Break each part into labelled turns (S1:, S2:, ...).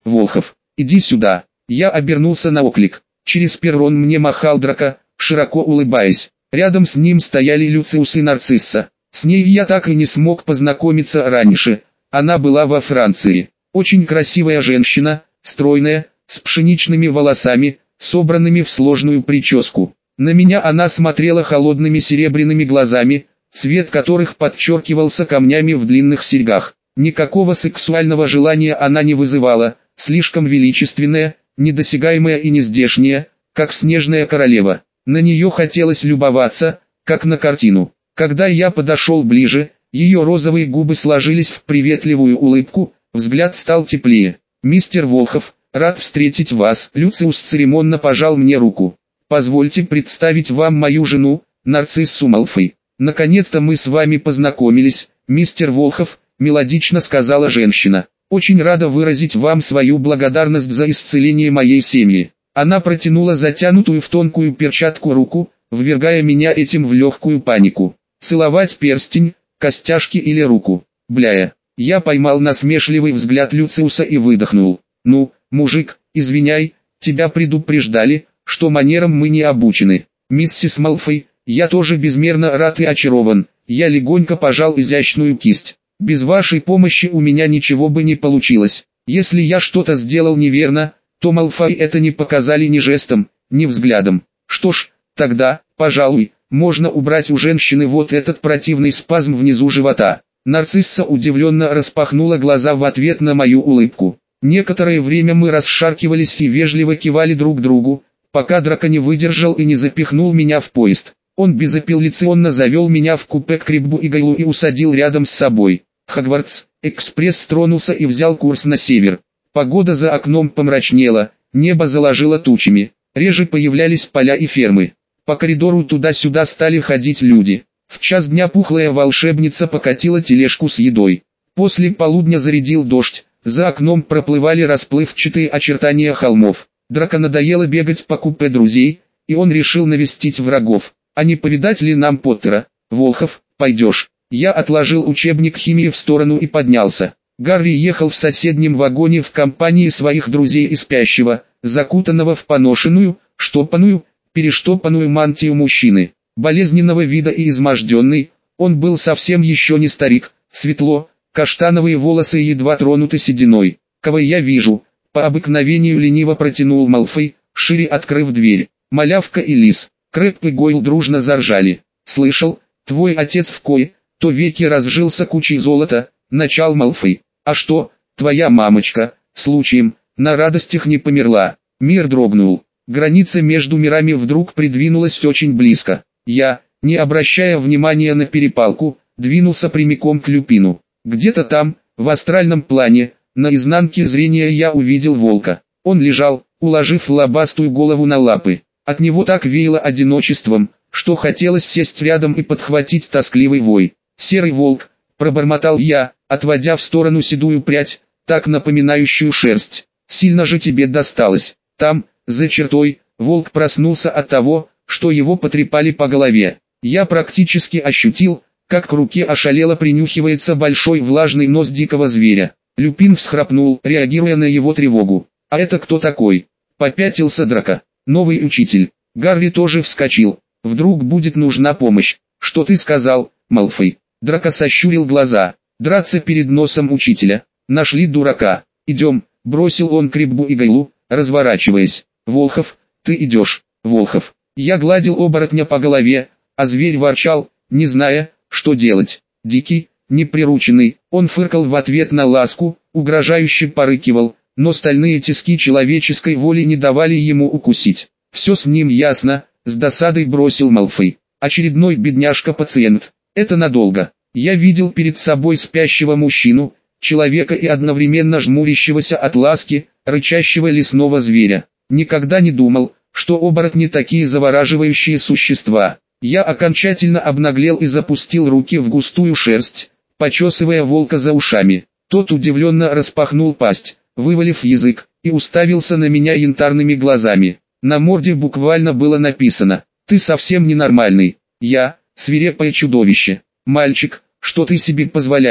S1: Волхов, иди сюда. Я обернулся на оклик. Через перрон мне махал Драко, широко улыбаясь. Рядом с ним стояли Люциус и Нарцисса. С ней я так и не смог познакомиться раньше. Она была во Франции. Очень красивая женщина, стройная, с пшеничными волосами, собранными в сложную прическу. На меня она смотрела холодными серебряными глазами, цвет которых подчеркивался камнями в длинных серьгах. Никакого сексуального желания она не вызывала, слишком величественная, недосягаемая и нездешняя, как снежная королева. На нее хотелось любоваться, как на картину. Когда я подошел ближе, ее розовые губы сложились в приветливую улыбку, взгляд стал теплее. «Мистер Волхов, рад встретить вас». Люциус церемонно пожал мне руку. «Позвольте представить вам мою жену, Нарциссу Малфой. Наконец-то мы с вами познакомились, мистер Волхов», мелодично сказала женщина. «Очень рада выразить вам свою благодарность за исцеление моей семьи». Она протянула затянутую в тонкую перчатку руку, ввергая меня этим в легкую панику. Целовать перстень, костяшки или руку? Бляя. Я поймал насмешливый взгляд Люциуса и выдохнул. «Ну, мужик, извиняй, тебя предупреждали, что манерам мы не обучены. Миссис Малфой, я тоже безмерно рад и очарован». Я легонько пожал изящную кисть. «Без вашей помощи у меня ничего бы не получилось. Если я что-то сделал неверно, то Малфой это не показали ни жестом, ни взглядом. Что ж, тогда, пожалуй, можно убрать у женщины вот этот противный спазм внизу живота». Нарцисса удивленно распахнула глаза в ответ на мою улыбку. Некоторое время мы расшаркивались и вежливо кивали друг другу, пока Драко не выдержал и не запихнул меня в поезд. Он безапелляционно завел меня в купе к Криббу и Гайлу и усадил рядом с собой. Хогвартс-экспресс тронулся и взял курс на север. Погода за окном помрачнела, небо заложило тучами, реже появлялись поля и фермы. По коридору туда-сюда стали ходить люди. В час дня пухлая волшебница покатила тележку с едой. После полудня зарядил дождь, за окном проплывали расплывчатые очертания холмов. Драко надоело бегать по купе друзей, и он решил навестить врагов. А не повидать ли нам Поттера? Волхов, пойдешь? Я отложил учебник химии в сторону и поднялся. Гарри ехал в соседнем вагоне в компании своих друзей и спящего, закутанного в поношенную, штопанную, перештопанную мантию мужчины. Болезненного вида и изможденный, он был совсем еще не старик, светло, каштановые волосы едва тронуты сединой. «Кого я вижу?» — по обыкновению лениво протянул Малфой, шире открыв дверь. Малявка и Лис, Крэб и Гойл дружно заржали. «Слышал, твой отец в кое-то веке разжился кучей золота», — начал Малфой. «А что, твоя мамочка, случаем, на радостях не померла?» Мир дрогнул. Граница между мирами вдруг придвинулась очень близко. Я, не обращая внимания на перепалку, двинулся прямиком к Люпину. Где-то там, в астральном плане, на изнанке зрения я увидел волка. Он лежал, уложив лобастую голову на лапы. От него так веяло одиночеством, что хотелось сесть рядом и подхватить тоскливый вой. «Серый волк», — пробормотал я, отводя в сторону седую прядь, так напоминающую шерсть. «Сильно же тебе досталось». Там, за чертой, волк проснулся от того, что его потрепали по голове. Я практически ощутил, как к руке ошалело принюхивается большой влажный нос дикого зверя. Люпин всхрапнул, реагируя на его тревогу. «А это кто такой?» Попятился Драко. «Новый учитель». Гарри тоже вскочил. «Вдруг будет нужна помощь». «Что ты сказал, Малфой?» Драко сощурил глаза. «Драться перед носом учителя. Нашли дурака. Идем», — бросил он Криббу и Гайлу, разворачиваясь. «Волхов, ты идешь». «Волхов». Я гладил оборотня по голове, а зверь ворчал, не зная, что делать. Дикий, неприрученный, он фыркал в ответ на ласку, угрожающе порыкивал, но стальные тиски человеческой воли не давали ему укусить. «Все с ним ясно», — с досадой бросил Малфой. «Очередной бедняжка-пациент. Это надолго». Я видел перед собой спящего мужчину, человека и одновременно жмурящегося от ласки, рычащего лесного зверя. Никогда не думал, что оборотни такие завораживающие существа. Я окончательно обнаглел и запустил руки в густую шерсть, почесывая волка за ушами. Тот удивленно распахнул пасть, вывалив язык, и уставился на меня янтарными глазами. На морде буквально было написано: «Ты совсем ненормальный». Я — свирепое чудовище. «Мальчик, что ты себе позволяешь?»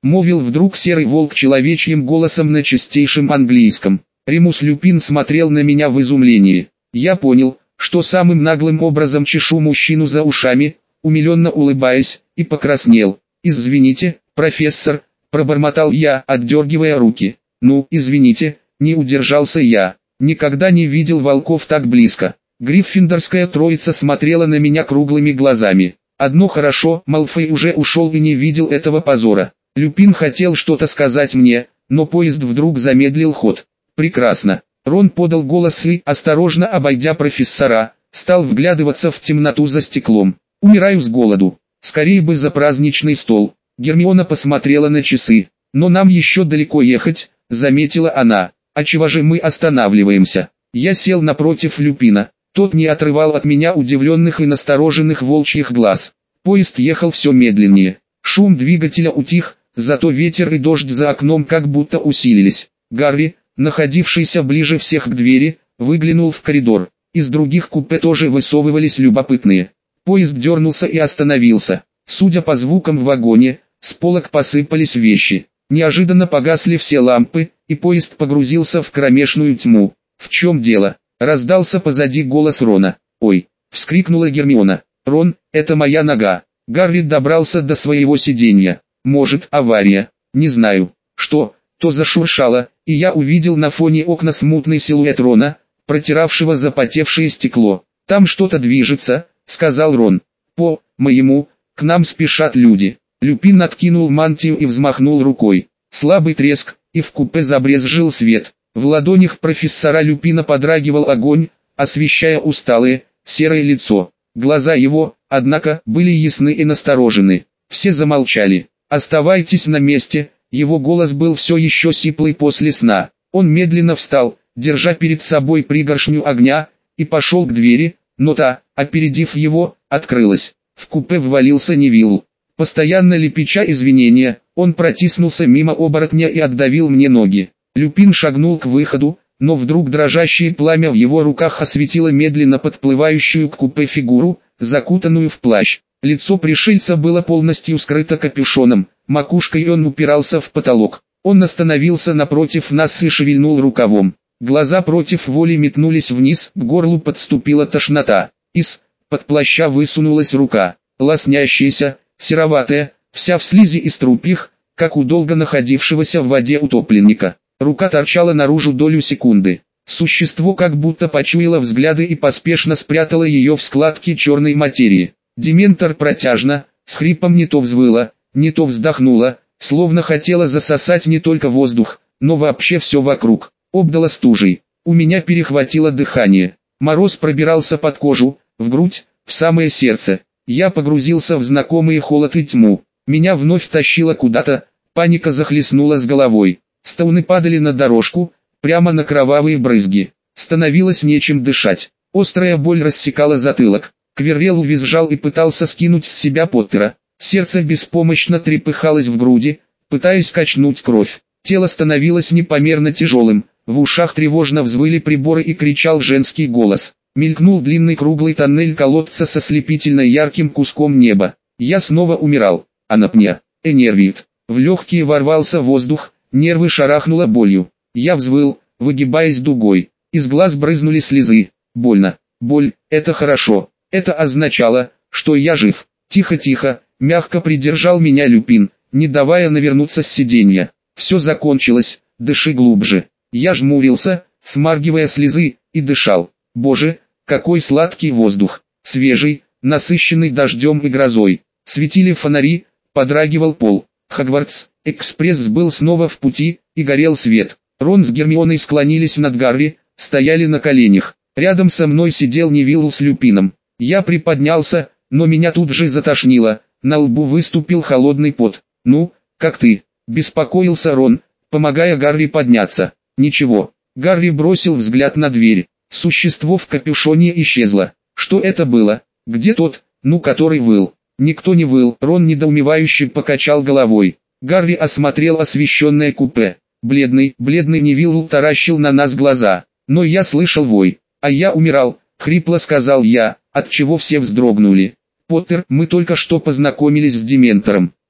S1: молвил вдруг серый волк человечьим голосом на чистейшем английском. Ремус Люпин смотрел на меня в изумлении. Я понял, что самым наглым образом чешу мужчину за ушами, умиленно улыбаясь, и покраснел. «Извините, профессор», — пробормотал я, отдергивая руки. «Ну, извините», — не удержался я. Никогда не видел волков так близко. Гриффиндорская троица смотрела на меня круглыми глазами. Одно хорошо, Малфой уже ушел и не видел этого позора. Люпин хотел что-то сказать мне, но поезд вдруг замедлил ход. «Прекрасно». Рон подал голос и, осторожно обойдя профессора, стал вглядываться в темноту за стеклом. «Умираю с голоду. Скорее бы за праздничный стол». Гермиона посмотрела на часы. «Но нам еще далеко ехать», — заметила она. «А чего же мы останавливаемся?» Я сел напротив Люпина. Тот не отрывал от меня удивленных и настороженных волчьих глаз. Поезд ехал все медленнее. Шум двигателя утих, зато ветер и дождь за окном как будто усилились. Гарри, находившийся ближе всех к двери, выглянул в коридор. Из других купе тоже высовывались любопытные. Поезд дернулся и остановился. Судя по звукам в вагоне, с полок посыпались вещи. Неожиданно погасли все лампы, и поезд погрузился в кромешную тьму. «В чем дело?» — раздался позади голос Рона. «Ой!» — вскрикнула Гермиона. «Рон, это моя нога!» Гарри добрался до своего сиденья. «Может, авария?» «Не знаю». «Что?» То зашуршало, и я увидел на фоне окна смутный силуэт Рона, протиравшего запотевшее стекло. «Там что-то движется», — сказал Рон. «По-моему, к нам спешат люди». Люпин откинул мантию и взмахнул рукой. Слабый треск, и в купе забрезжил свет. В ладонях профессора Люпина подрагивал огонь, освещая усталое, серое лицо. Глаза его, однако, были ясны и насторожены. Все замолчали. «Оставайтесь на месте», его голос был все еще сиплый после сна. Он медленно встал, держа перед собой пригоршню огня, и пошел к двери, но та, опередив его, открылась. В купе ввалился Невилл. Постоянно лепеча извинения, он протиснулся мимо оборотня и отдавил мне ноги. Люпин шагнул к выходу, но вдруг дрожащее пламя в его руках осветило медленно подплывающую к купе фигуру, закутанную в плащ. Лицо пришельца было полностью скрыто капюшоном, макушкой он упирался в потолок. Он остановился напротив нас и шевельнул рукавом. Глаза против воли метнулись вниз, к горлу подступила тошнота. Из-под плаща высунулась рука, лоснящаяся, сероватая, вся в слизи и струпьях, как у долго находившегося в воде утопленника. Рука торчала наружу долю секунды. Существо как будто почуяло взгляды и поспешно спрятало ее в складки черной материи. Дементор протяжно, с хрипом не то взвыла, не то вздохнула, словно хотела засосать не только воздух, но вообще все вокруг. Обдала стужей. У меня перехватило дыхание. Мороз пробирался под кожу, в грудь, в самое сердце. Я погрузился в знакомые холод и тьму. Меня вновь тащило куда-то, паника захлестнула с головой. Стауны падали на дорожку, прямо на кровавые брызги. Становилось нечем дышать. Острая боль рассекала затылок. Квиррелл визжал и пытался скинуть с себя Поттера. Сердце беспомощно трепыхалось в груди, пытаясь качнуть кровь. Тело становилось непомерно тяжелым, в ушах тревожно взвыли приборы и кричал женский голос. Мелькнул длинный круглый тоннель колодца со слепительно ярким куском неба. Я снова умирал. Анапния. Энервит. В легкие ворвался воздух, нервы шарахнуло болью. Я взвыл, выгибаясь дугой. Из глаз брызнули слезы. Больно. Боль – это хорошо. Это означало, что я жив. Тихо-тихо, мягко придержал меня Люпин, не давая навернуться с сиденья. Все закончилось, дыши глубже. Я жмурился, смаргивая слезы, и дышал. Боже, какой сладкий воздух. Свежий, насыщенный дождем и грозой. Светили фонари, подрагивал пол. Хогвартс-экспресс был снова в пути, и горел свет. Рон с Гермионой склонились над Гарри, стояли на коленях. Рядом со мной сидел Невилл с Люпином. Я приподнялся, но меня тут же затошнило, на лбу выступил холодный пот. «Ну, как ты?» – беспокоился Рон, помогая Гарри подняться. «Ничего». Гарри бросил взгляд на дверь. Существо в капюшоне исчезло. Что это было? Где тот, который выл? Никто не выл. Рон недоумевающе покачал головой. Гарри осмотрел освещенное купе. Бледный Невилл таращил на нас глаза. Но я слышал вой. А я умирал, хрипло сказал я, отчего все вздрогнули. «Поттер, мы только что познакомились с Дементором.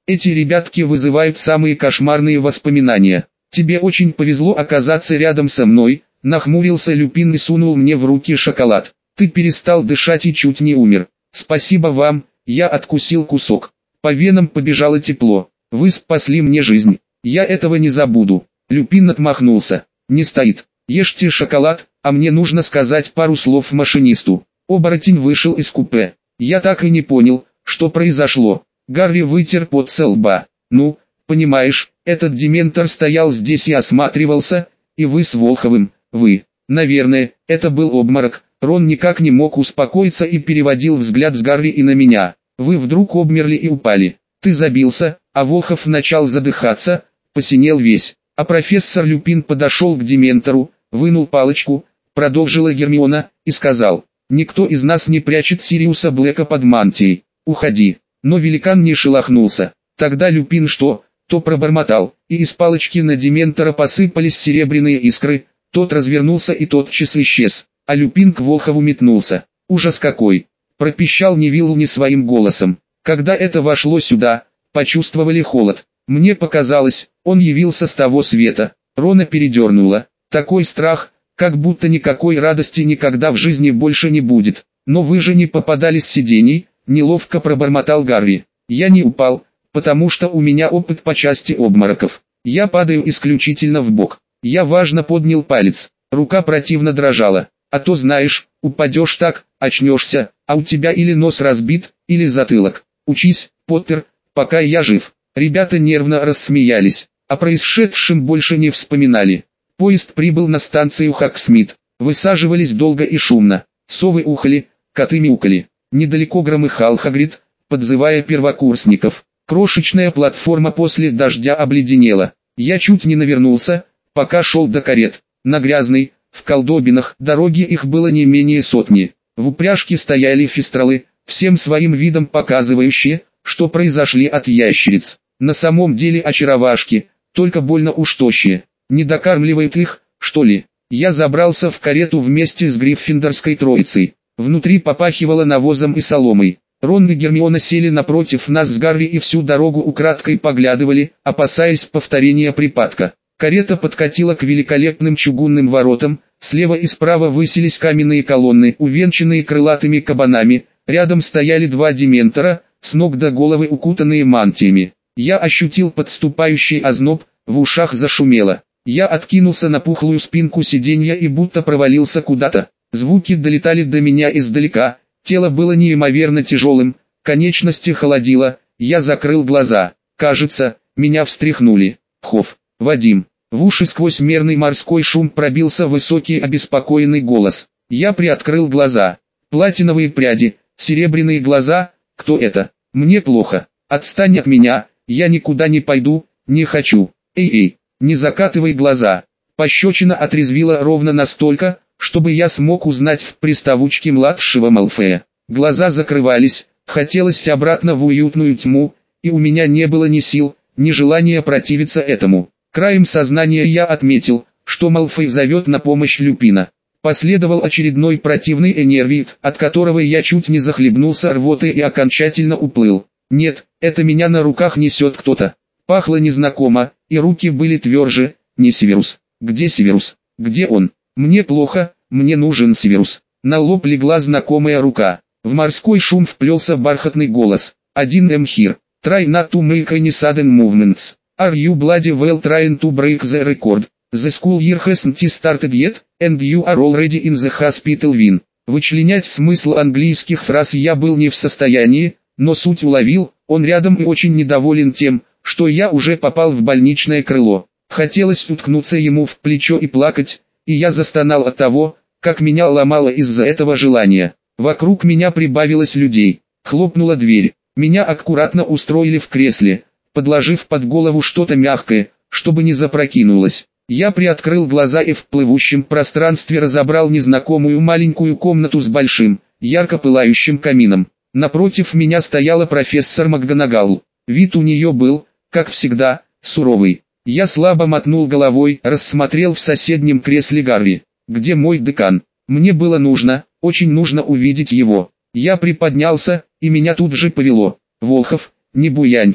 S1: Эти ребятки вызывают самые кошмарные воспоминания. Тебе очень повезло оказаться рядом со мной, нахмурился Люпин и сунул мне в руки шоколад. Ты перестал дышать и чуть не умер. Спасибо вам, я откусил кусок. По венам побежало тепло. Вы спасли мне жизнь. Я этого не забуду. Люпин отмахнулся. Не стоит. Ешьте шоколад, а мне нужно сказать пару слов машинисту. Оборотень вышел из купе. Я так и не понял, что произошло. Гарри вытер пот со лба. Ну, понимаешь, этот дементор стоял здесь и осматривался, и вы с Волховым, вы. Наверное, это был обморок. Рон никак не мог успокоиться и переводил взгляд с Гарри и на меня. Вы вдруг обмерли и упали. Ты забился, а Волхов начал задыхаться, посинел весь. А профессор Люпин подошел к дементору, вынул палочку, продолжила Гермиона, и сказал: «Никто из нас не прячет Сириуса Блэка под мантией. Уходи». Но великан не шелохнулся. Тогда Люпин то пробормотал, и из палочки на дементора посыпались серебряные искры, тот развернулся и тотчас исчез, а Люпин к Волхову метнулся. «Ужас какой!» – пропищал Невилл не своим голосом. Когда это вошло сюда, почувствовали холод. Мне показалось, он явился с того света. Рона передернуло. Такой страх, как будто никакой радости никогда в жизни больше не будет. Но вы же не попадали с сидений, неловко пробормотал Гарри. Я не упал, потому что у меня опыт по части обмороков. Я падаю исключительно в бок. Я важно поднял палец. Рука противно дрожала. А то знаешь, упадешь так, очнешься, а у тебя или нос разбит, или затылок. Учись, Поттер, пока я жив. Ребята нервно рассмеялись. О происшедшем больше не вспоминали. Поезд прибыл на станцию Хоксмит. Высаживались долго и шумно. Совы ухали, коты мяукали. Недалеко громыхал Хагрид, подзывая первокурсников. Крошечная платформа после дождя обледенела. Я чуть не навернулся, пока шел до карет. На грязной, в колдобинах, дороге их было не менее сотни. В упряжке стояли фистралы, всем своим видом показывающие, что произошли от ящериц. На самом деле очаровашки, только больно уж тощие. Не докармливают их, что ли? Я забрался в карету вместе с Гриффиндорской троицей. Внутри попахивало навозом и соломой. Рон и Гермиона сели напротив нас с Гарри и всю дорогу украдкой поглядывали, опасаясь повторения припадка. Карета подкатила к великолепным чугунным воротам, слева и справа высились каменные колонны, увенчанные крылатыми кабанами, рядом стояли два дементора, с ног до головы укутанные мантиями. Я ощутил подступающий озноб, в ушах зашумело. Я откинулся на пухлую спинку сиденья и будто провалился куда-то. Звуки долетали до меня издалека, тело было неимоверно тяжелым, конечности холодило, я закрыл глаза. Кажется, меня встряхнули. Хоф, Вадим. В уши сквозь мерный морской шум пробился высокий обеспокоенный голос. Я приоткрыл глаза. Платиновые пряди, серебряные глаза. Кто это? Мне плохо. Отстань от меня, я никуда не пойду, не хочу. Эй, не закатывай глаза. Пощечина отрезвила ровно настолько, чтобы я смог узнать в приставучке младшего Малфоя. Глаза закрывались, хотелось обратно в уютную тьму, и у меня не было ни сил, ни желания противиться этому. Краем сознания я отметил, что Малфой зовет на помощь Люпина. Последовал очередной противный энервит, от которого я чуть не захлебнулся рвотой и окончательно уплыл. Нет, это меня на руках несет кто-то. Пахло незнакомо, и руки были тверже. Не Северус. Где Северус? Где он? Мне плохо, мне нужен Северус. На лоб легла знакомая рука. В морской шум вплелся бархатный голос. 1M here. Try not to make any sudden movements. Are you bloody well trying to break the record? The school year hasn't started yet, and you are already in the hospital win. Вычленять смысл английских фраз я был не в состоянии, но суть уловил, он рядом и очень недоволен тем, что я уже попал в больничное крыло. Хотелось уткнуться ему в плечо и плакать, и я застонал от того, как меня ломало из-за этого желания. Вокруг меня прибавилось людей. Хлопнула дверь. Меня аккуратно устроили в кресле, подложив под голову что-то мягкое, чтобы не запрокинулось. Я приоткрыл глаза и в плывущем пространстве разобрал незнакомую маленькую комнату с большим, ярко пылающим камином. Напротив меня стояла профессор МакГонагал. Вид у нее был, как всегда, суровый. Я слабо мотнул головой, рассмотрел в соседнем кресле Гарри. Где мой декан? Мне было нужно, очень нужно увидеть его. Я приподнялся, и меня тут же повело. Волхов, не буяньте.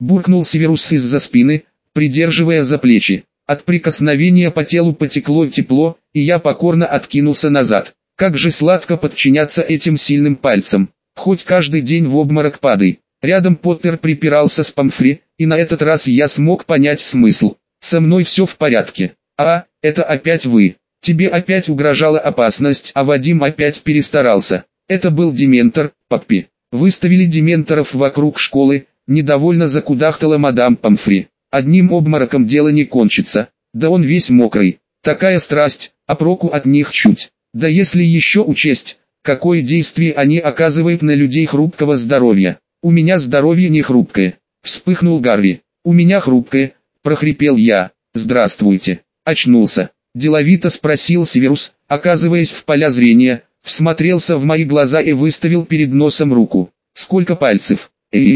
S1: буркнул Северус из-за спины, придерживая за плечи. От прикосновения по телу потекло тепло, и я покорно откинулся назад. Как же сладко подчиняться этим сильным пальцам. Хоть каждый день в обморок падай. Рядом Поттер припирался с Помфри, и на этот раз я смог понять смысл. Со мной все в порядке. А, это опять вы. Тебе опять угрожала опасность, а Вадим опять перестарался. Это был Дементор, Паппи. Выставили дементоров вокруг школы, недовольно закудахтала мадам Помфри. Одним обмороком дело не кончится. Да он весь мокрый. Такая страсть, а проку от них чуть. Да если еще учесть, какое действие они оказывают на людей хрупкого здоровья. У меня здоровье не хрупкое. Вспыхнул Гарри. У меня хрупкое, прохрипел я. Здравствуйте. Очнулся. Деловито спросил Северус, оказываясь в поля зрения, всмотрелся в мои глаза и выставил перед носом руку. Сколько пальцев?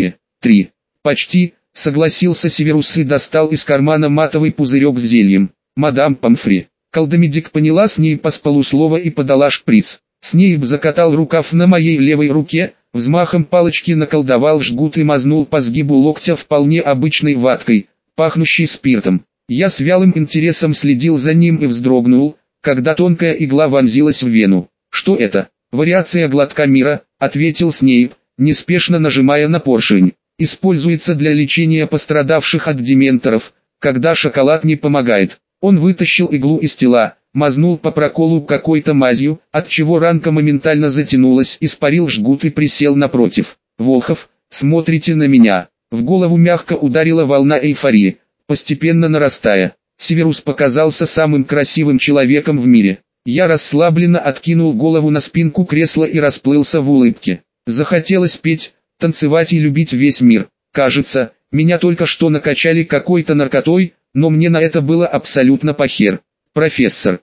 S1: 3. Почти, согласился Северус и достал из кармана матовый пузырек с зельем. Мадам Помфри. Колдомедик поняла с ней с полуслова и подала шприц. Снейп закатал рукав на моей левой руке, взмахом палочки наколдовал жгут и мазнул по сгибу локтя вполне обычной ваткой, пахнущей спиртом. Я с вялым интересом следил за ним и вздрогнул, когда тонкая игла вонзилась в вену. «Что это?» «Вариация глотка мира», — ответил Снейп, неспешно нажимая на поршень. «Используется для лечения пострадавших от дементоров, когда шоколад не помогает». Он вытащил иглу из тела, мазнул по проколу какой-то мазью, отчего ранка моментально затянулась, испарил жгут и присел напротив. «Волхов, смотрите на меня». В голову мягко ударила волна эйфории, постепенно нарастая. Северус показался самым красивым человеком в мире. Я расслабленно откинул голову на спинку кресла и расплылся в улыбке. Захотелось петь, танцевать и любить весь мир. Кажется, меня только что накачали какой-то наркотой, но мне на это было абсолютно похер. «Профессор,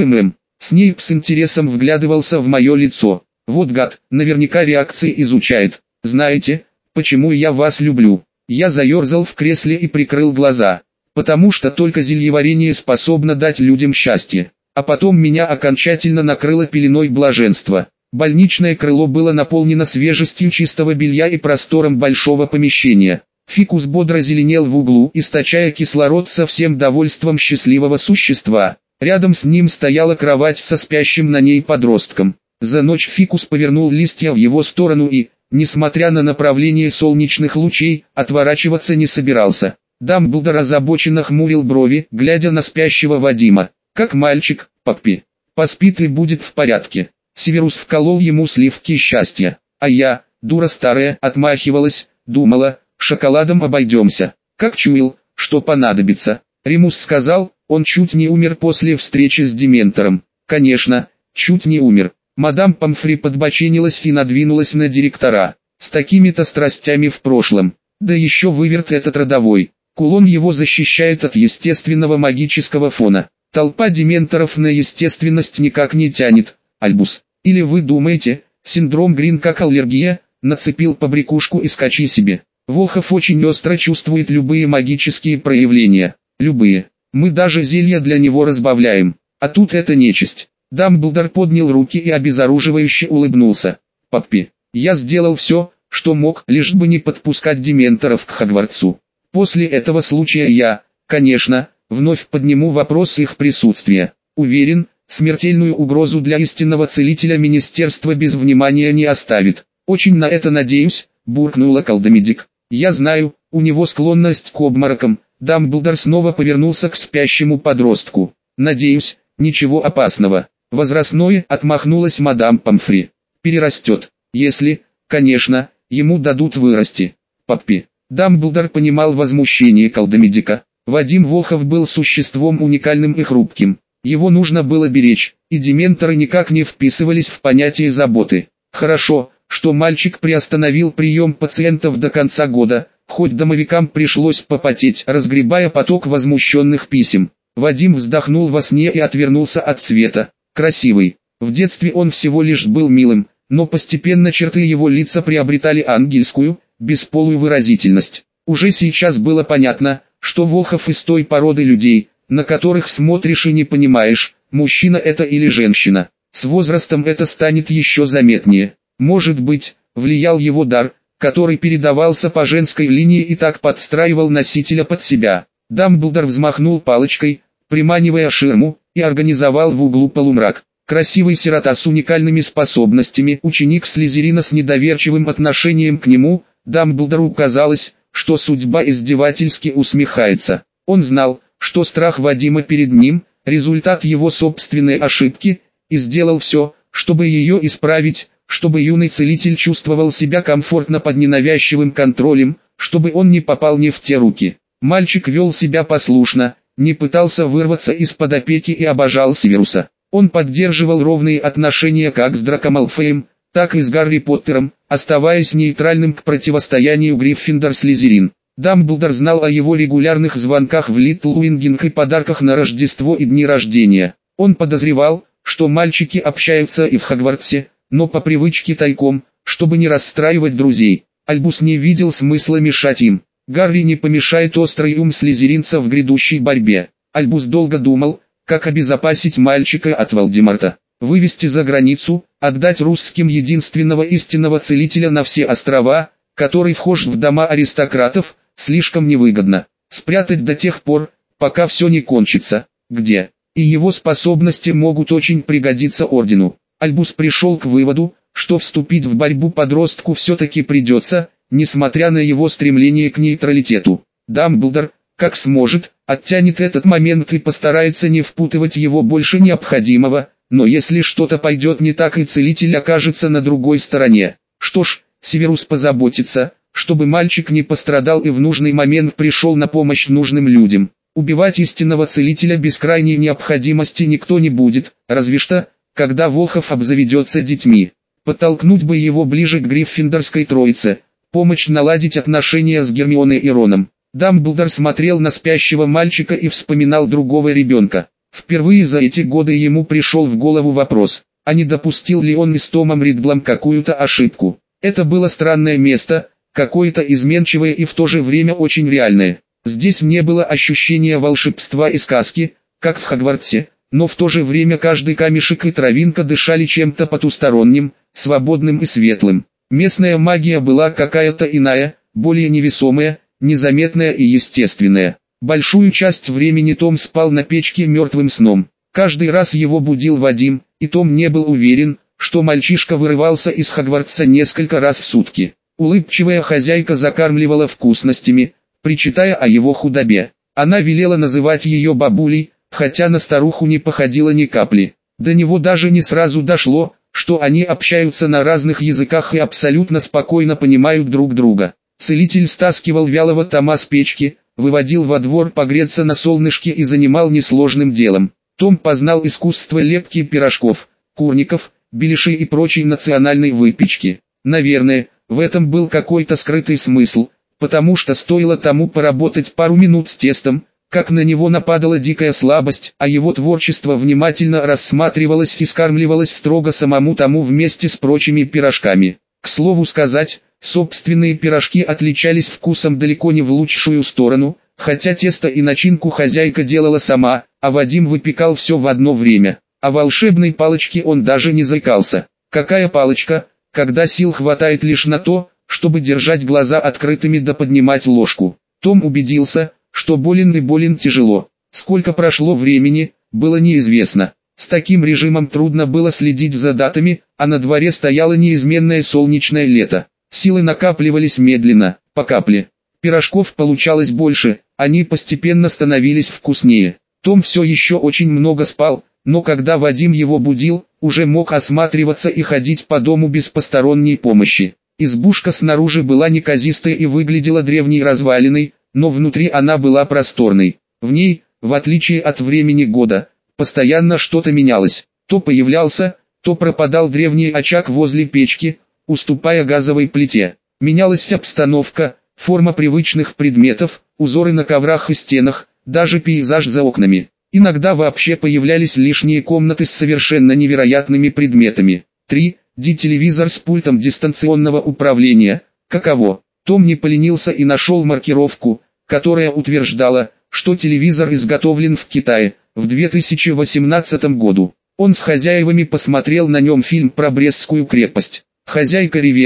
S1: Снейп с интересом вглядывался в мое лицо. «Вот гад, наверняка реакции изучает. Знаете, почему я вас люблю?» Я заерзал в кресле и прикрыл глаза. «Потому что только зельеварение способно дать людям счастье». А потом меня окончательно накрыло пеленой блаженства. Больничное крыло было наполнено свежестью чистого белья и простором большого помещения. Фикус бодро зеленел в углу, источая кислород со всем довольством счастливого существа. Рядом с ним стояла кровать со спящим на ней подростком. За ночь Фикус повернул листья в его сторону и, несмотря на направление солнечных лучей, отворачиваться не собирался. Дамблдор озабоченно хмурил брови, глядя на спящего Вадима. «Как мальчик, Паппи. Поспит и будет в порядке». Северус вколол ему сливки счастья. А я, дура старая, отмахивалась, думала, шоколадом обойдемся. Как чуял, что понадобится. Ремус сказал, он чуть не умер после встречи с Дементором. Конечно, чуть не умер. Мадам Помфри подбоченилась и надвинулась на директора. С такими-то страстями в прошлом. Да еще выверт этот родовой. Кулон его защищает от естественного магического фона. Толпа дементоров на естественность никак не тянет. Альбус. Или вы думаете, синдром Грин как аллергия? Нацепил побрякушку и скачи себе. Волхов очень остро чувствует любые магические проявления. Любые. Мы даже зелья для него разбавляем. А тут это нечисть. Дамблдор поднял руки и обезоруживающе улыбнулся. «Паппи, я сделал все, что мог, лишь бы не подпускать дементоров к Хогвартсу. После этого случая я, конечно, вновь подниму вопрос их присутствия. Уверен, смертельную угрозу для истинного целителя министерство без внимания не оставит. Очень на это надеюсь», — буркнула колдомедик. «Я знаю, у него склонность к обморокам». Дамблдор снова повернулся к спящему подростку. «Надеюсь, ничего опасного». Возрастное, отмахнулась мадам Помфри. «Перерастет, если, конечно, ему дадут вырасти». «Паппи». Дамблдор понимал возмущение колдомедика. Вадим Волхов был существом уникальным и хрупким. Его нужно было беречь, и дементоры никак не вписывались в понятие заботы. Хорошо, что мальчик приостановил прием пациентов до конца года, хоть домовикам пришлось попотеть, разгребая поток возмущенных писем. Вадим вздохнул во сне и отвернулся от света. Красивый. В детстве он всего лишь был милым, но постепенно черты его лица приобретали ангельскую, бесполую выразительность. Уже сейчас было понятно, что Волхов из той породы людей, на которых смотришь и не понимаешь, мужчина это или женщина. С возрастом это станет еще заметнее. Может быть, влиял его дар, который передавался по женской линии и так подстраивал носителя под себя. Дамблдор взмахнул палочкой, приманивая ширму, и организовал в углу полумрак. Красивый сирота с уникальными способностями, ученик Слизерина с недоверчивым отношением к нему, Дамблдору казалось, что судьба издевательски усмехается. Он знал, что страх Вадима перед ним – результат его собственной ошибки, и сделал все, чтобы ее исправить, чтобы юный целитель чувствовал себя комфортно под ненавязчивым контролем, чтобы он не попал не в те руки. Мальчик вел себя послушно, не пытался вырваться из-под опеки и обожал Северуса. Он поддерживал ровные отношения как с Драко Малфоем, так и с Гарри Поттером, оставаясь нейтральным к противостоянию Гриффиндор-Слизерин. Дамблдор знал о его регулярных звонках в Литл Уингинг и подарках на Рождество и дни рождения. Он подозревал, что мальчики общаются и в Хогвартсе, но по привычке тайком, чтобы не расстраивать друзей. Альбус не видел смысла мешать им. Гарри не помешает острый ум слизеринца в грядущей борьбе. Альбус долго думал, как обезопасить мальчика от Волдеморта. Вывести за границу, отдать русским единственного истинного целителя на все острова, который вхож в дома аристократов, слишком невыгодно. Спрятать до тех пор, пока все не кончится, где и его способности могут очень пригодиться ордену. Альбус пришел к выводу, что вступить в борьбу подростку все-таки придется, несмотря на его стремление к нейтралитету. Дамблдор, как сможет, оттянет этот момент и постарается не впутывать его больше необходимого, но если что-то пойдет не так и целитель окажется на другой стороне. Что ж, Северус позаботится, чтобы мальчик не пострадал и в нужный момент пришел на помощь нужным людям. Убивать истинного целителя без крайней необходимости никто не будет, разве что, когда Волхов обзаведется детьми. Подтолкнуть бы его ближе к Гриффиндорской троице, помочь наладить отношения с Гермионой и Роном. Дамблдор смотрел на спящего мальчика и вспоминал другого ребенка. Впервые за эти годы ему пришел в голову вопрос, а не допустил ли он с Томом Риддлом какую-то ошибку. Это было странное место, какое-то изменчивое и в то же время очень реальное. Здесь не было ощущения волшебства и сказки, как в Хогвартсе, но в то же время каждый камешек и травинка дышали чем-то потусторонним, свободным и светлым. Местная магия была какая-то иная, более невесомая, незаметная и естественная. Большую часть времени Том спал на печке мертвым сном. Каждый раз его будил Вадим, и Том не был уверен, что мальчишка вырывался из Хогвартса несколько раз в сутки. Улыбчивая хозяйка закармливала вкусностями, причитая о его худобе. Она велела называть ее бабулей, хотя на старуху не походила ни капли. До него даже не сразу дошло, что они общаются на разных языках и абсолютно спокойно понимают друг друга. Целитель стаскивал вялого Тома с печки, выводил во двор погреться на солнышке и занимал несложным делом. Том познал искусство лепки пирожков, курников, беляшей и прочей национальной выпечки. Наверное, в этом был какой-то скрытый смысл, потому что стоило Тому поработать пару минут с тестом, как на него нападала дикая слабость, а его творчество внимательно рассматривалось и скармливалось строго самому Тому вместе с прочими пирожками. К слову сказать, собственные пирожки отличались вкусом далеко не в лучшую сторону, хотя тесто и начинку хозяйка делала сама, а Вадим выпекал все в одно время. О волшебной палочке он даже не заикался. Какая палочка, когда сил хватает лишь на то, чтобы держать глаза открытыми да поднимать ложку. Том убедился, что болен и болен тяжело. Сколько прошло времени, было неизвестно. С таким режимом трудно было следить за датами, а на дворе стояло неизменное солнечное лето. Силы накапливались медленно, по капле. Пирожков получалось больше, они постепенно становились вкуснее. Том все еще очень много спал, но когда Вадим его будил, уже мог осматриваться и ходить по дому без посторонней помощи. Избушка снаружи была неказистой и выглядела древней развалиной, но внутри она была просторной. В ней, в отличие от времени года, постоянно что-то менялось. То появлялся, то пропадал древний очаг возле печки, уступая газовой плите. Менялась обстановка, форма привычных предметов, узоры на коврах и стенах, даже пейзаж за окнами. Иногда вообще появлялись лишние комнаты с совершенно невероятными предметами. 3D телевизор с пультом дистанционного управления. Каково? Том не поленился и нашел маркировку, которая утверждала, что телевизор изготовлен в Китае, в 2018 году. Он с хозяевами посмотрел на нем фильм про Брестскую крепость. Хозяйка ревела,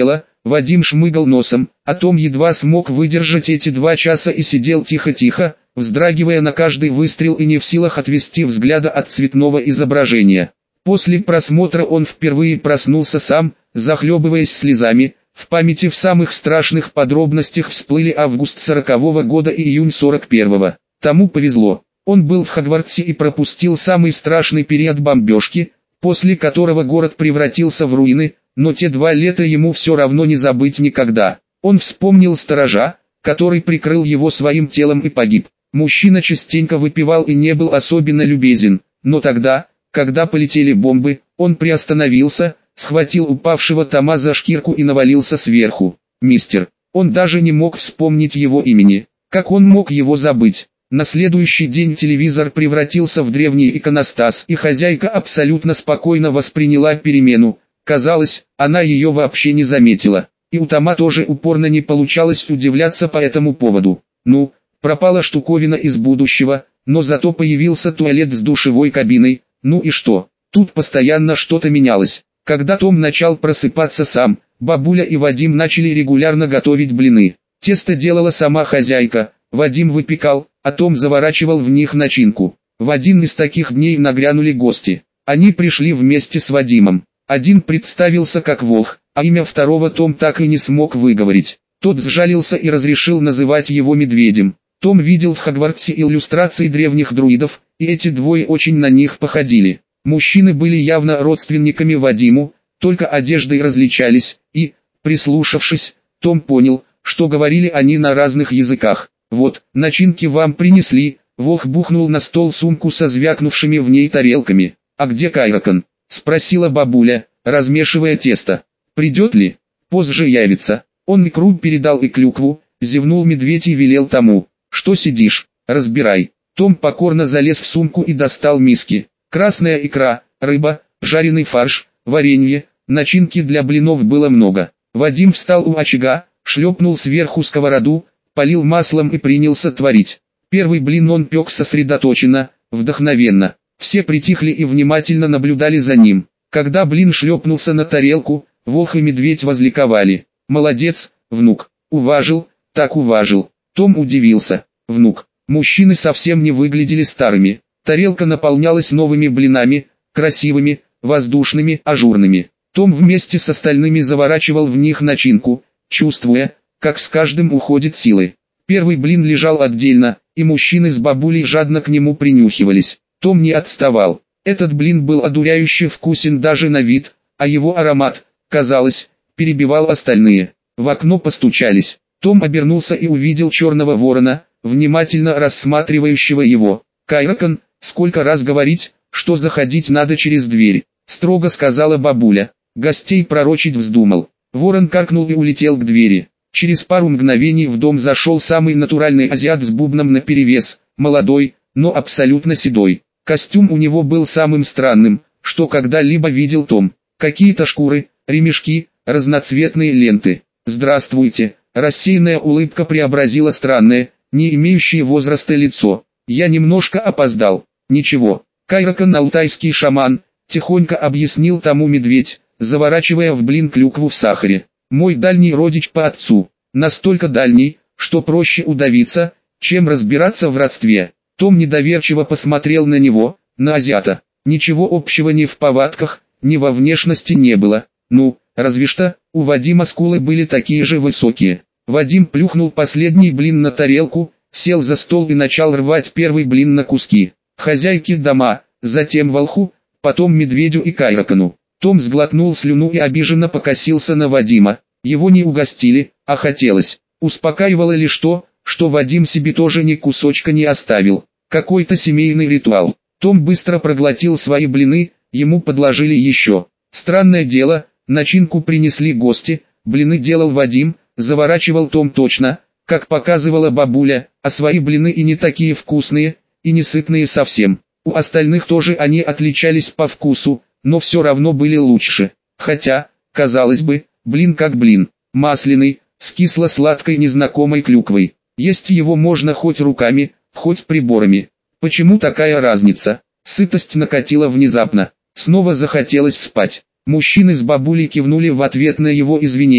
S1: Вадим шмыгал носом, а Том едва смог выдержать эти 2 часа и сидел тихо-тихо, вздрагивая на каждый выстрел и не в силах отвести взгляда от цветного изображения. После просмотра он впервые проснулся сам, захлебываясь слезами. В памяти в самых страшных подробностях всплыли август 40-го года и июнь 41-го. Тому повезло. Он был в Хогвартсе и пропустил самый страшный период бомбежки, после которого город превратился в руины, но те 2 лета ему все равно не забыть никогда. Он вспомнил сторожа, который прикрыл его своим телом и погиб. Мужчина частенько выпивал и не был особенно любезен, но тогда, когда полетели бомбы, он приостановился, схватил упавшего Тома за шкирку и навалился сверху. Мистер. Он даже не мог вспомнить его имени. Как он мог его забыть? На следующий день телевизор превратился в древний иконостас, и хозяйка абсолютно спокойно восприняла перемену. Казалось, она ее вообще не заметила. И у Тома тоже упорно не получалось удивляться по этому поводу. Ну, пропала штуковина из будущего, но зато появился туалет с душевой кабиной. Ну и что? Тут постоянно что-то менялось. Когда Том начал просыпаться сам, бабуля и Вадим начали регулярно готовить блины. Тесто делала сама хозяйка, Вадим выпекал, а Том заворачивал в них начинку. В один из таких дней нагрянули гости. Они пришли вместе с Вадимом. Один представился как Волх, а имя второго Том так и не смог выговорить. Тот сжалился и разрешил называть его Медведем. Том видел в Хогвартсе иллюстрации древних друидов, и эти двое очень на них походили. Мужчины были явно родственниками Вадиму, только одеждой различались, и, прислушавшись, Том понял, что говорили они на разных языках. «Вот, начинки вам принесли», Волх бухнул на стол сумку со звякнувшими в ней тарелками. «А где Кайракон?» — спросила бабуля, размешивая тесто. «Придет ли? Позже явится». Он икру передал и клюкву, зевнул медведь и велел Тому: «Что сидишь? Разбирай». Том покорно залез в сумку и достал миски. Красная икра, рыба, жареный фарш, варенье, начинки для блинов было много. Вадим встал у очага, шлепнул сверху сковороду, полил маслом и принялся творить. Первый блин он пек сосредоточенно, вдохновенно. Все притихли и внимательно наблюдали за ним. Когда блин шлепнулся на тарелку, Волх и Медведь возликовали. «Молодец, внук, уважил, так уважил». Том удивился. «Внук». Мужчины совсем не выглядели старыми. Тарелка наполнялась новыми блинами, красивыми, воздушными, ажурными. Том вместе с остальными заворачивал в них начинку, чувствуя, как с каждым уходит силы. Первый блин лежал отдельно, и мужчины с бабулей жадно к нему принюхивались. Том не отставал. Этот блин был одуряюще вкусен даже на вид, а его аромат, казалось, перебивал остальные. В окно постучались. Том обернулся и увидел черного ворона, внимательно рассматривающего его. «Кайракон, сколько раз говорить, что заходить надо через дверь», — строго сказала бабуля. Гостей пророчить вздумал. Ворон каркнул и улетел к двери. Через пару мгновений в дом зашел самый натуральный азиат с бубном наперевес, молодой, но абсолютно седой. Костюм у него был самым странным, что когда-либо видел Том. Какие-то шкуры, ремешки, разноцветные ленты. «Здравствуйте», рассеянная улыбка преобразила странное, не имеющее возраста лицо. «Я немножко опоздал». «Ничего, Кайракон алтайский шаман», тихонько объяснил Тому Медведь, заворачивая в блин клюкву в сахаре. «Мой дальний родич по отцу, настолько дальний, что проще удавиться, чем разбираться в родстве». Том недоверчиво посмотрел на него, на азиата. Ничего общего ни в повадках, ни во внешности не было. Ну, разве что, у Вадима скулы были такие же высокие. Вадим плюхнул последний блин на тарелку, сел за стол и начал рвать первый блин на куски. Хозяйке дома, затем Волху, потом Медведю и Кайракону. Том сглотнул слюну и обиженно покосился на Вадима. Его не угостили, а хотелось. Успокаивало лишь то, что Вадим себе тоже ни кусочка не оставил. Какой-то семейный ритуал. Том быстро проглотил свои блины, ему подложили еще. Странное дело, начинку принесли гости, блины делал Вадим, заворачивал Том точно, как показывала бабуля, а свои блины и не такие вкусные, и не сытные совсем. У остальных тоже они отличались по вкусу, но все равно были лучше. Хотя, казалось бы, блин как блин, масляный, с кисло-сладкой незнакомой клюквой. Есть его можно хоть руками, хоть приборами. Почему такая разница? Сытость накатила внезапно. Снова захотелось спать. Мужчины с бабулей кивнули в ответ на его извинения,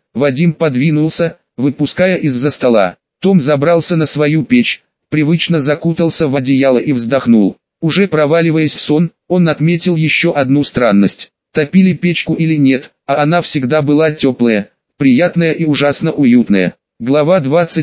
S1: Вадим подвинулся, выпуская из-за стола. Том забрался на свою печь, привычно закутался в одеяло и вздохнул. Уже проваливаясь в сон, он отметил еще одну странность. Топили печку или нет, а она всегда была теплая, приятная и ужасно уютная. Глава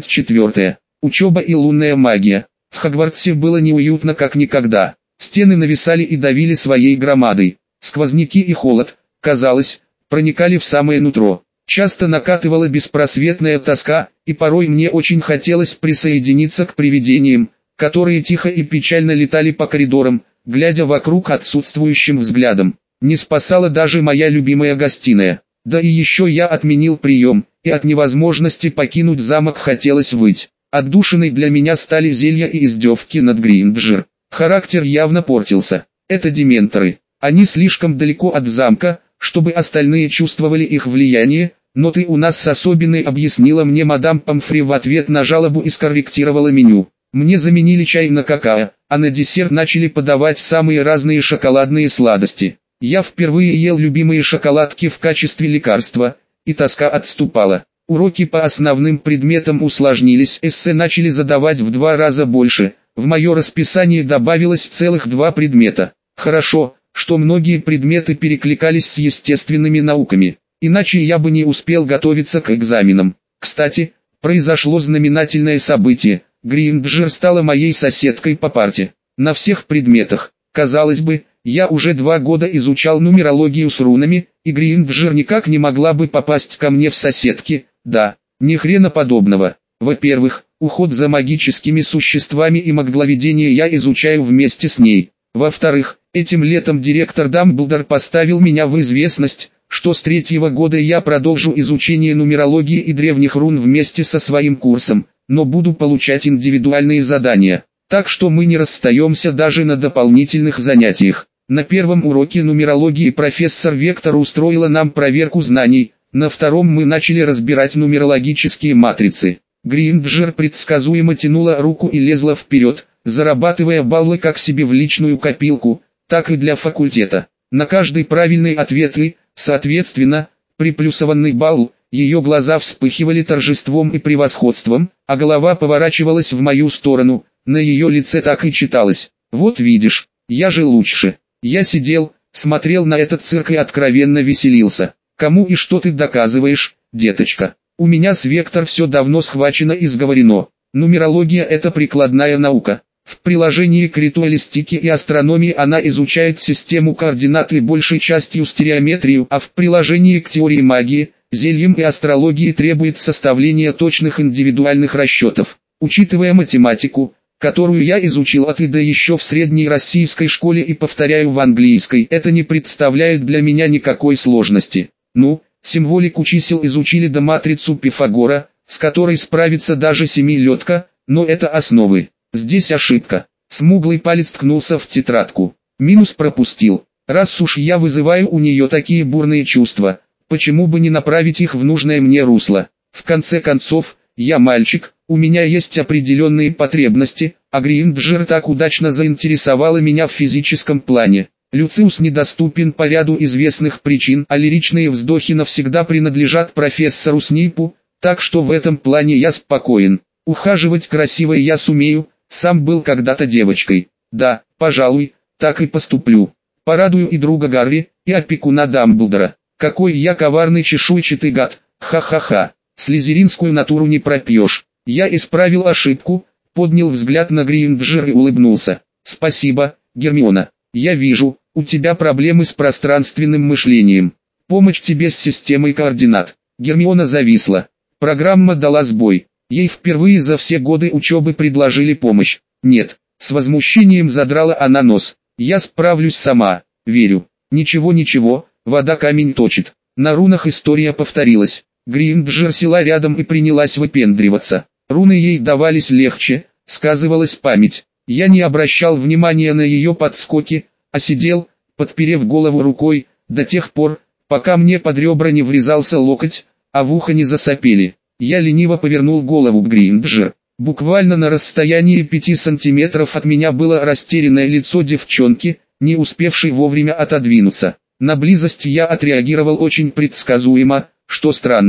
S1: 24. Учеба и лунная магия. В Хогвартсе было неуютно как никогда. Стены нависали и давили своей громадой. Сквозняки и холод, казалось, проникали в самое нутро. Часто накатывала беспросветная тоска, и порой мне очень хотелось присоединиться к привидениям, которые тихо и печально летали по коридорам, глядя вокруг отсутствующим взглядом. Не спасала даже моя любимая гостиная. Да и еще я отменил прием, и от невозможности покинуть замок хотелось выть. Отдушиной для меня стали зелья и издевки над Гринджер. Характер явно портился. Это дементоры. Они слишком далеко от замка, чтобы остальные чувствовали их влияние, но ты у нас особенный, объяснила мне мадам Помфри в ответ на жалобу и скорректировала меню. Мне заменили чай на какао, а на десерт начали подавать самые разные шоколадные сладости. Я впервые ел любимые шоколадки в качестве лекарства, и тоска отступала. Уроки по основным предметам усложнились, эссе начали задавать в 2 раза больше, в мое расписание добавилось целых 2 предмета. Хорошо, что многие предметы перекликались с естественными науками, иначе я бы не успел готовиться к экзаменам. Кстати, произошло знаменательное событие, Гринджер стала моей соседкой по парте. На всех предметах, казалось бы, я уже 2 года изучал нумерологию с рунами, и Гринджер никак не могла бы попасть ко мне в соседки. Да, ни хрена подобного. Во-первых, уход за магическими существами и магловедение я изучаю вместе с ней. Во-вторых, этим летом директор Дамблдор поставил меня в известность, что с 3-го года я продолжу изучение нумерологии и древних рун вместе со своим курсом, но буду получать индивидуальные задания. Так что мы не расстаемся даже на дополнительных занятиях. На первом уроке нумерологии профессор Вектор устроила нам проверку знаний, на втором мы начали разбирать нумерологические матрицы. Гринджер предсказуемо тянула руку и лезла вперед, зарабатывая баллы как себе в личную копилку, так и для факультета. На каждый правильный ответ и, соответственно, приплюсованный балл, ее глаза вспыхивали торжеством и превосходством, а голова поворачивалась в мою сторону, на ее лице так и читалось: «Вот видишь, я же лучше». Я сидел, смотрел на этот цирк и откровенно веселился. «Кому и что ты доказываешь, деточка? У меня с Вектор все давно схвачено и сговорено. Нумерология – это прикладная наука. В приложении к ритуалистике и астрономии она изучает систему координат и большей частью стереометрию, а в приложении к теории магии, зельям и астрологии требует составления точных индивидуальных расчетов. Учитывая математику, которую я изучил от и до еще в средней российской школе и повторяю в английской, это не представляет для меня никакой сложности. Ну, символику чисел изучили до матрицу Пифагора, с которой справится даже семилетка, но это основы. Здесь ошибка. Смуглый палец ткнулся в тетрадку. Минус пропустил. Раз уж я вызываю у нее такие бурные чувства, почему бы не направить их в нужное мне русло? В конце концов, я мальчик, у меня есть определенные потребности, а Гринджер так удачно заинтересовала меня в физическом плане. Люциус недоступен по ряду известных причин, а лиричные вздохи навсегда принадлежат профессору Снейпу, так что в этом плане я спокоен. Ухаживать красиво я сумею, сам был когда-то девочкой. Да, пожалуй, так и поступлю. Порадую и друга Гарри, и опекуна Дамблдора. Какой я коварный чешуйчатый гад, ха-ха-ха. Слизеринскую натуру не пропьешь. Я исправил ошибку, поднял взгляд на Гринджер и улыбнулся. Спасибо, Гермиона. Я вижу, у тебя проблемы с пространственным мышлением. Помощь тебе с системой координат. Гермиона зависла. Программа дала сбой. Ей впервые за все годы учебы предложили помощь. Нет, с возмущением задрала она нос. Я справлюсь сама, верю. Ничего, вода камень точит. На рунах история повторилась. Гринджер села рядом и принялась выпендриваться. Руны ей давались легче, сказывалась память. Я не обращал внимания на ее подскоки, а сидел, подперев голову рукой, до тех пор, пока мне под ребра не врезался локоть, а в ухо не засопели. Я лениво повернул голову к Гринджер. Буквально на расстоянии 5 сантиметров от меня было растерянное лицо девчонки, не успевшей вовремя отодвинуться. На близость я отреагировал очень предсказуемо, что странно.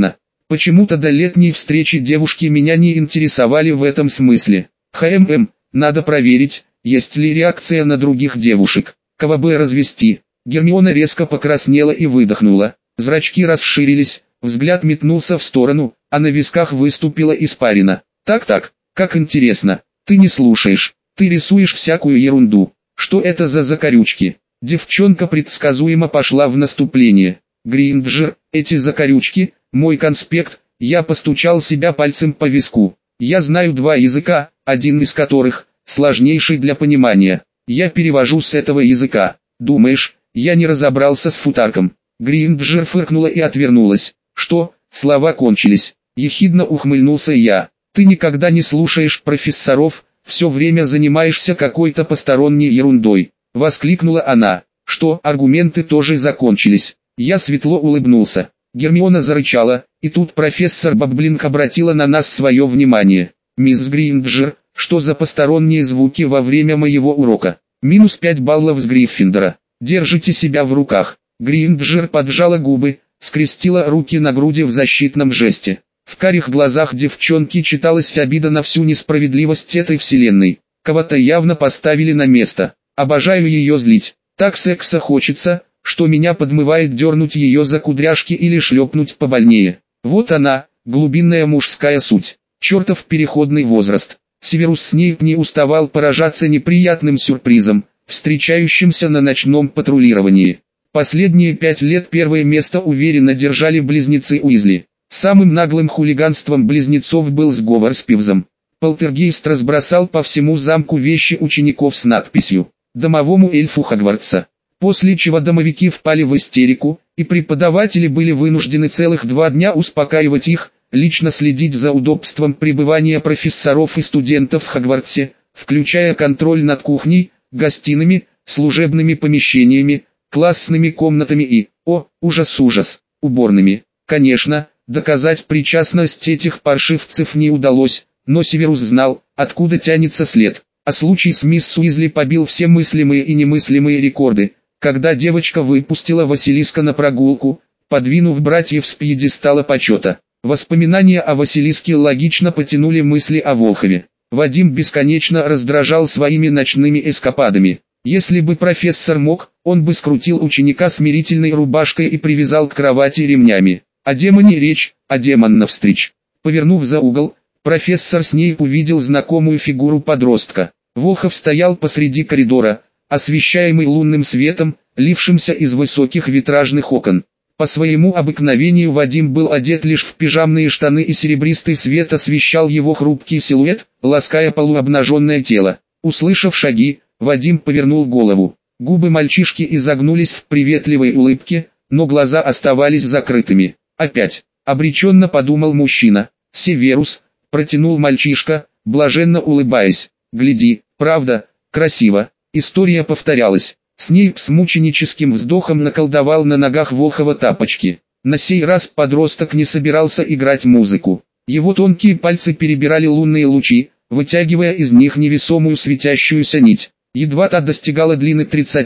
S1: Почему-то до летней встречи девушки меня не интересовали в этом смысле. Надо проверить, есть ли реакция на других девушек. Кого бы развести? Гермиона резко покраснела и выдохнула. Зрачки расширились, взгляд метнулся в сторону, а на висках выступила испарина. Так, как интересно. Ты не слушаешь, ты рисуешь всякую ерунду. Что это за закорючки? Девчонка предсказуемо пошла в наступление. Гринджер, эти закорючки, мой конспект, я постучал себя пальцем по виску. Я знаю два языка, один из которых, сложнейший для понимания. Я перевожу с этого языка. Думаешь, я не разобрался с футарком? Гринджер фыркнула и отвернулась. Что, слова кончились? Ехидно ухмыльнулся я. Ты никогда не слушаешь профессоров, все время занимаешься какой-то посторонней ерундой. Воскликнула она. Что, аргументы тоже закончились? Я светло улыбнулся. Гермиона зарычала, и тут профессор Бабблинг обратила на нас свое внимание. «Мисс Гринджер, что за посторонние звуки во время моего урока? -5 баллов с Гриффиндора. Держите себя в руках». Гринджер поджала губы, скрестила руки на груди в защитном жесте. В карих глазах девчонки читалась обида на всю несправедливость этой вселенной. Кого-то явно поставили на место. Обожаю ее злить. Так секса хочется, что меня подмывает дернуть ее за кудряшки или шлепнуть побольнее. Вот она, глубинная мужская суть. Чертов переходный возраст. Северус Снейп не уставал поражаться неприятным сюрпризом, встречающимся на ночном патрулировании. Последние 5 лет первое место уверенно держали близнецы Уизли. Самым наглым хулиганством близнецов был сговор с Пивзом. Полтергейст разбросал по всему замку вещи учеников с надписью «Домовому эльфу Хогвартса», после чего домовики впали в истерику, и преподаватели были вынуждены целых 2 дня успокаивать их, лично следить за удобством пребывания профессоров и студентов в Хогвартсе, включая контроль над кухней, гостиными, служебными помещениями, классными комнатами и, ужас, уборными. Конечно, доказать причастность этих паршивцев не удалось, но Северус знал, откуда тянется след. А случай с мисс Уизли побил все мыслимые и немыслимые рекорды, когда девочка выпустила Василиска на прогулку, подвинув братьев с пьедестала почета. Воспоминания о Василиске логично потянули мысли о Волхове. Вадим бесконечно раздражал своими ночными эскападами. Если бы профессор мог, он бы скрутил ученика смирительной рубашкой и привязал к кровати ремнями. О демоне речь, а демон навстречь. Повернув за угол, профессор Снейп увидел знакомую фигуру подростка. Волхов стоял посреди коридора, освещаемый лунным светом, лившимся из высоких витражных окон. По своему обыкновению Вадим был одет лишь в пижамные штаны, и серебристый свет освещал его хрупкий силуэт, лаская полуобнаженное тело. Услышав шаги, Вадим повернул голову. Губы мальчишки изогнулись в приветливой улыбке, но глаза оставались закрытыми. «Опять», — обреченно подумал мужчина. «Северус», — протянул мальчишка, блаженно улыбаясь. «Гляди, правда, красиво». История повторялась. Снейп с мученическим вздохом наколдовал на ногах Волхова тапочки. На сей раз подросток не собирался играть музыку. Его тонкие пальцы перебирали лунные лучи, вытягивая из них невесомую светящуюся нить. Едва та достигала длины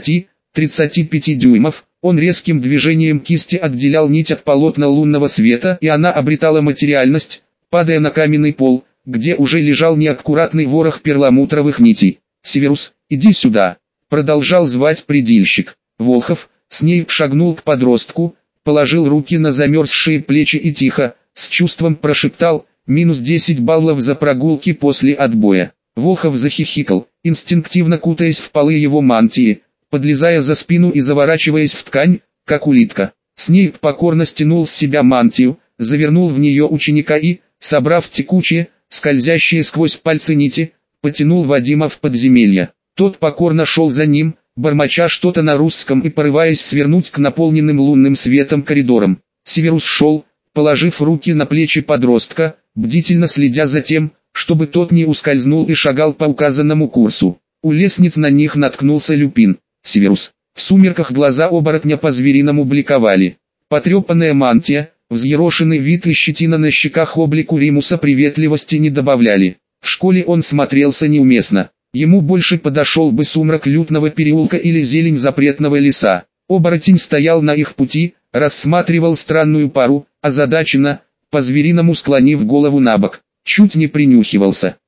S1: 30-35 дюймов, он резким движением кисти отделял нить от полотна лунного света, и она обретала материальность, падая на каменный пол, где уже лежал неаккуратный ворох перламутровых нитей. «Северус, иди сюда!» Продолжал звать предильщик. Волхов, Снейп шагнул к подростку, положил руки на замерзшие плечи и тихо, с чувством прошептал: -10 баллов за прогулки после отбоя. Волхов захихикал, инстинктивно кутаясь в полы его мантии, подлезая за спину и заворачиваясь в ткань, как улитка. Снейп покорно стянул с себя мантию, завернул в нее ученика и, собрав текучие, скользящие сквозь пальцы нити, потянул Вадима в подземелье. Тот покорно шел за ним, бормоча что-то на русском и порываясь свернуть к наполненным лунным светом коридорам. Северус шел, положив руки на плечи подростка, бдительно следя за тем, чтобы тот не ускользнул, и шагал по указанному курсу. У лестниц на них наткнулся Люпин. «Северус». В сумерках глаза оборотня по-звериному бликовали. Потрепанная мантия, взъерошенный вид и щетина на щеках облику Римуса приветливости не добавляли. В школе он смотрелся неуместно. Ему больше подошел бы сумрак лютного переулка или зелень запретного леса. Оборотень стоял на их пути, рассматривал странную пару, озадаченно, по-звериному склонив голову на бок, чуть не принюхивался.